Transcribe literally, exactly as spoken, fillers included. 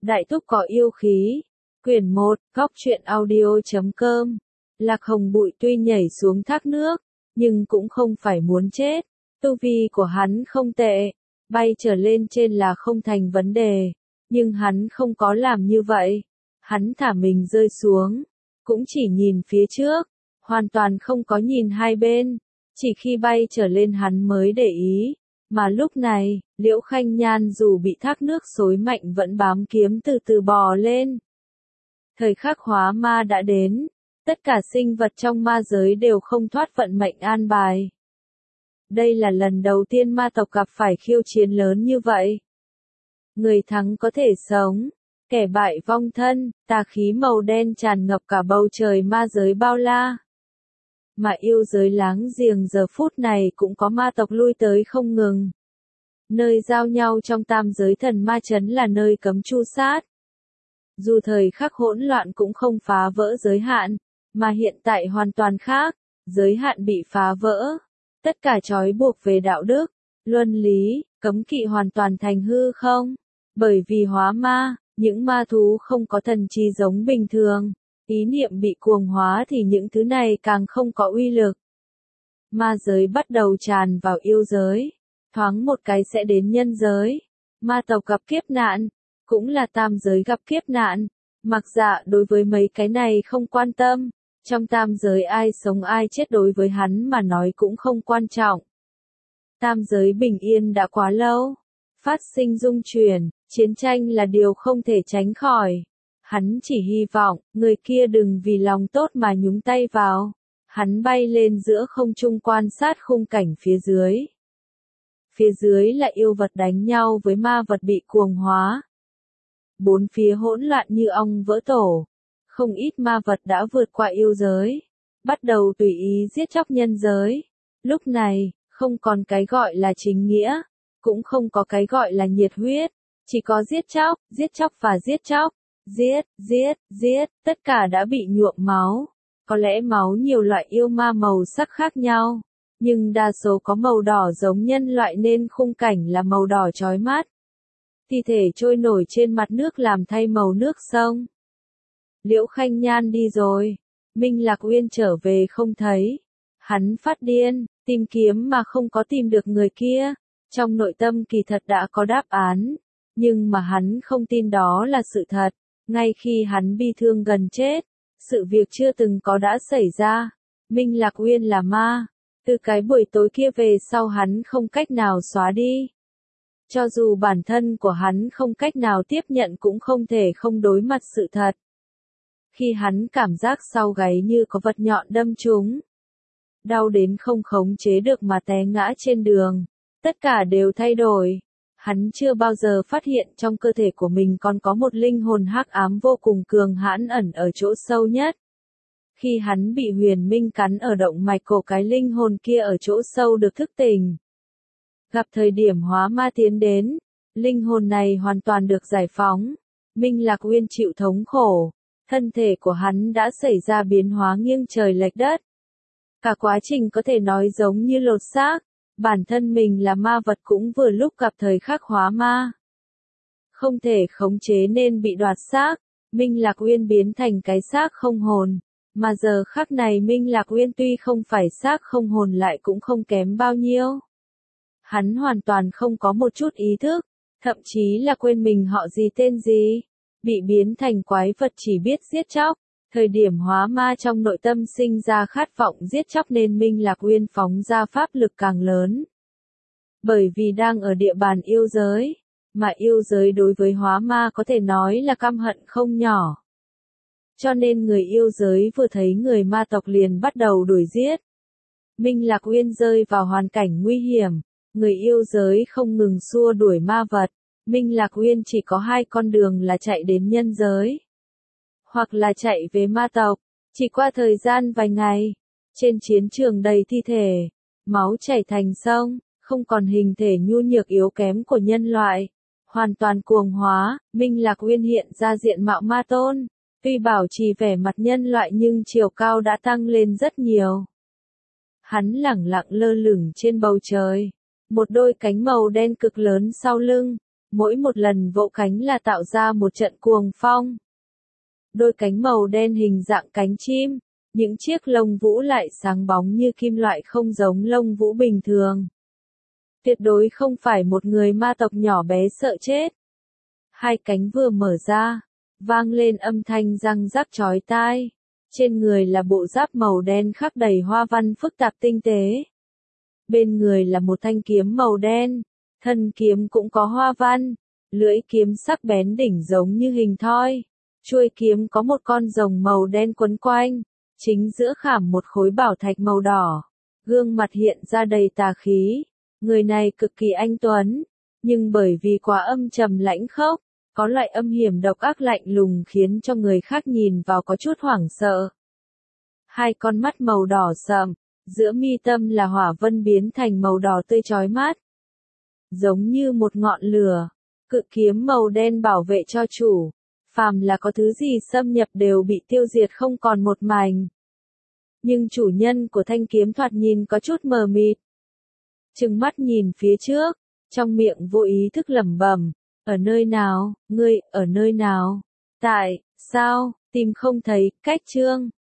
Đại Thúc có yêu khí. Quyển một, góc truyện audio chấm com. Lạc Hồng Bụi tuy nhảy xuống thác nước, nhưng cũng không phải muốn chết. Tu vi của hắn không tệ, bay trở lên trên là không thành vấn đề, nhưng hắn không có làm như vậy. Hắn thả mình rơi xuống, cũng chỉ nhìn phía trước, hoàn toàn không có nhìn hai bên, chỉ khi bay trở lên hắn mới để ý. Mà lúc này, Liễu Khanh Nhan dù bị thác nước xối mạnh vẫn bám kiếm từ từ bò lên. Thời khắc hóa ma đã đến, tất cả sinh vật trong ma giới đều không thoát vận mệnh an bài. Đây là lần đầu tiên ma tộc gặp phải khiêu chiến lớn như vậy. Người thắng có thể sống, kẻ bại vong thân, tà khí màu đen tràn ngập cả bầu trời ma giới bao la. Mà yêu giới láng giềng giờ phút này cũng có ma tộc lui tới không ngừng. Nơi giao nhau trong tam giới thần ma chấn là nơi cấm chu sát. Dù thời khắc hỗn loạn cũng không phá vỡ giới hạn, mà hiện tại hoàn toàn khác, giới hạn bị phá vỡ. Tất cả trói buộc về đạo đức, luân lý, cấm kỵ hoàn toàn thành hư không. Bởi vì hóa ma, những ma thú không có thần trí giống bình thường. Ý niệm bị cuồng hóa thì những thứ này càng không có uy lực. Ma giới bắt đầu tràn vào yêu giới, thoáng một cái sẽ đến nhân giới. Ma tộc gặp kiếp nạn, cũng là tam giới gặp kiếp nạn. Mặc dạ đối với mấy cái này không quan tâm, trong tam giới ai sống ai chết đối với hắn mà nói cũng không quan trọng. Tam giới bình yên đã quá lâu, phát sinh dung chuyển, chiến tranh là điều không thể tránh khỏi. Hắn chỉ hy vọng, người kia đừng vì lòng tốt mà nhúng tay vào. Hắn bay lên giữa không trung quan sát khung cảnh phía dưới. Phía dưới là yêu vật đánh nhau với ma vật bị cuồng hóa. Bốn phía hỗn loạn như ong vỡ tổ. Không ít ma vật đã vượt qua yêu giới, bắt đầu tùy ý giết chóc nhân giới. Lúc này, không còn cái gọi là chính nghĩa, cũng không có cái gọi là nhiệt huyết, chỉ có giết chóc, giết chóc và giết chóc. Giết, giết, giết, tất cả đã bị nhuộm máu. Có lẽ máu nhiều loại yêu ma màu sắc khác nhau, nhưng đa số có màu đỏ giống nhân loại nên khung cảnh là màu đỏ chói mắt. Thi thể trôi nổi trên mặt nước làm thay màu nước sông. Liễu Khanh Nhan đi rồi, Minh Lạc Uyên trở về không thấy. Hắn phát điên, tìm kiếm mà không có tìm được người kia. Trong nội tâm kỳ thật đã có đáp án, nhưng mà hắn không tin đó là sự thật. Ngay khi hắn bi thương gần chết, sự việc chưa từng có đã xảy ra. Minh Lạc Uyên là ma, từ cái buổi tối kia về sau hắn không cách nào xóa đi. Cho dù bản thân của hắn không cách nào tiếp nhận cũng không thể không đối mặt sự thật. Khi hắn cảm giác sau gáy như có vật nhọn đâm trúng, đau đến không khống chế được mà té ngã trên đường, tất cả đều thay đổi. Hắn chưa bao giờ phát hiện trong cơ thể của mình còn có một linh hồn hắc ám vô cùng cường hãn ẩn ở chỗ sâu nhất. Khi hắn bị huyền minh cắn ở động mạch cổ, cái linh hồn kia ở chỗ sâu được thức tỉnh. Gặp thời điểm hóa ma tiến đến, linh hồn này hoàn toàn được giải phóng. Minh Lạc Uyên chịu thống khổ, thân thể của hắn đã xảy ra biến hóa nghiêng trời lệch đất. Cả quá trình có thể nói giống như lột xác. Bản thân mình là ma vật cũng vừa lúc gặp thời khắc hóa ma. Không thể khống chế nên bị đoạt xác, Minh Lạc Uyên biến thành cái xác không hồn. Mà giờ khắc này Minh Lạc Uyên tuy không phải xác không hồn lại cũng không kém bao nhiêu. Hắn hoàn toàn không có một chút ý thức, thậm chí là quên mình họ gì tên gì. Bị biến thành quái vật chỉ biết giết chóc. Thời điểm hóa ma trong nội tâm sinh ra khát vọng giết chóc nên Minh Lạc Uyên phóng ra pháp lực càng lớn. Bởi vì đang ở địa bàn yêu giới, mà yêu giới đối với hóa ma có thể nói là căm hận không nhỏ. Cho nên người yêu giới vừa thấy người ma tộc liền bắt đầu đuổi giết. Minh Lạc Uyên rơi vào hoàn cảnh nguy hiểm, người yêu giới không ngừng xua đuổi ma vật. Minh Lạc Uyên chỉ có hai con đường là chạy đến nhân giới, hoặc là chạy về ma tộc. Chỉ qua thời gian vài ngày, trên chiến trường đầy thi thể, máu chảy thành sông, không còn hình thể nhu nhược yếu kém của nhân loại, hoàn toàn cuồng hóa. Minh Lạc Uyên hiện ra diện mạo ma tôn, tuy bảo trì vẻ mặt nhân loại nhưng chiều cao đã tăng lên rất nhiều. Hắn lẳng lặng lơ lửng trên bầu trời, một đôi cánh màu đen cực lớn sau lưng, mỗi một lần vỗ cánh là tạo ra một trận cuồng phong. Đôi cánh màu đen hình dạng cánh chim, những chiếc lông vũ lại sáng bóng như kim loại không giống lông vũ bình thường. Tuyệt đối không phải một người ma tộc nhỏ bé sợ chết. Hai cánh vừa mở ra, vang lên âm thanh răng rắc chói tai. Trên người là bộ giáp màu đen khắc đầy hoa văn phức tạp tinh tế. Bên người là một thanh kiếm màu đen, thân kiếm cũng có hoa văn, lưỡi kiếm sắc bén đỉnh giống như hình thoi. Chuôi kiếm có một con rồng màu đen quấn quanh, chính giữa khảm một khối bảo thạch màu đỏ. Gương mặt hiện ra đầy tà khí, người này cực kỳ anh tuấn, nhưng bởi vì quá âm trầm lãnh khốc, có loại âm hiểm độc ác lạnh lùng khiến cho người khác nhìn vào có chút hoảng sợ. Hai con mắt màu đỏ sậm, giữa mi tâm là hỏa vân biến thành màu đỏ tươi chói mắt. Giống như một ngọn lửa, cự kiếm màu đen bảo vệ cho chủ, phàm là có thứ gì xâm nhập đều bị tiêu diệt không còn một mảnh. Nhưng chủ nhân của thanh kiếm thoạt nhìn có chút mờ mịt. Trừng mắt nhìn phía trước, trong miệng vô ý thức lẩm bẩm, ở nơi nào, ngươi, ở nơi nào, tại, sao, tìm không thấy, cách chương.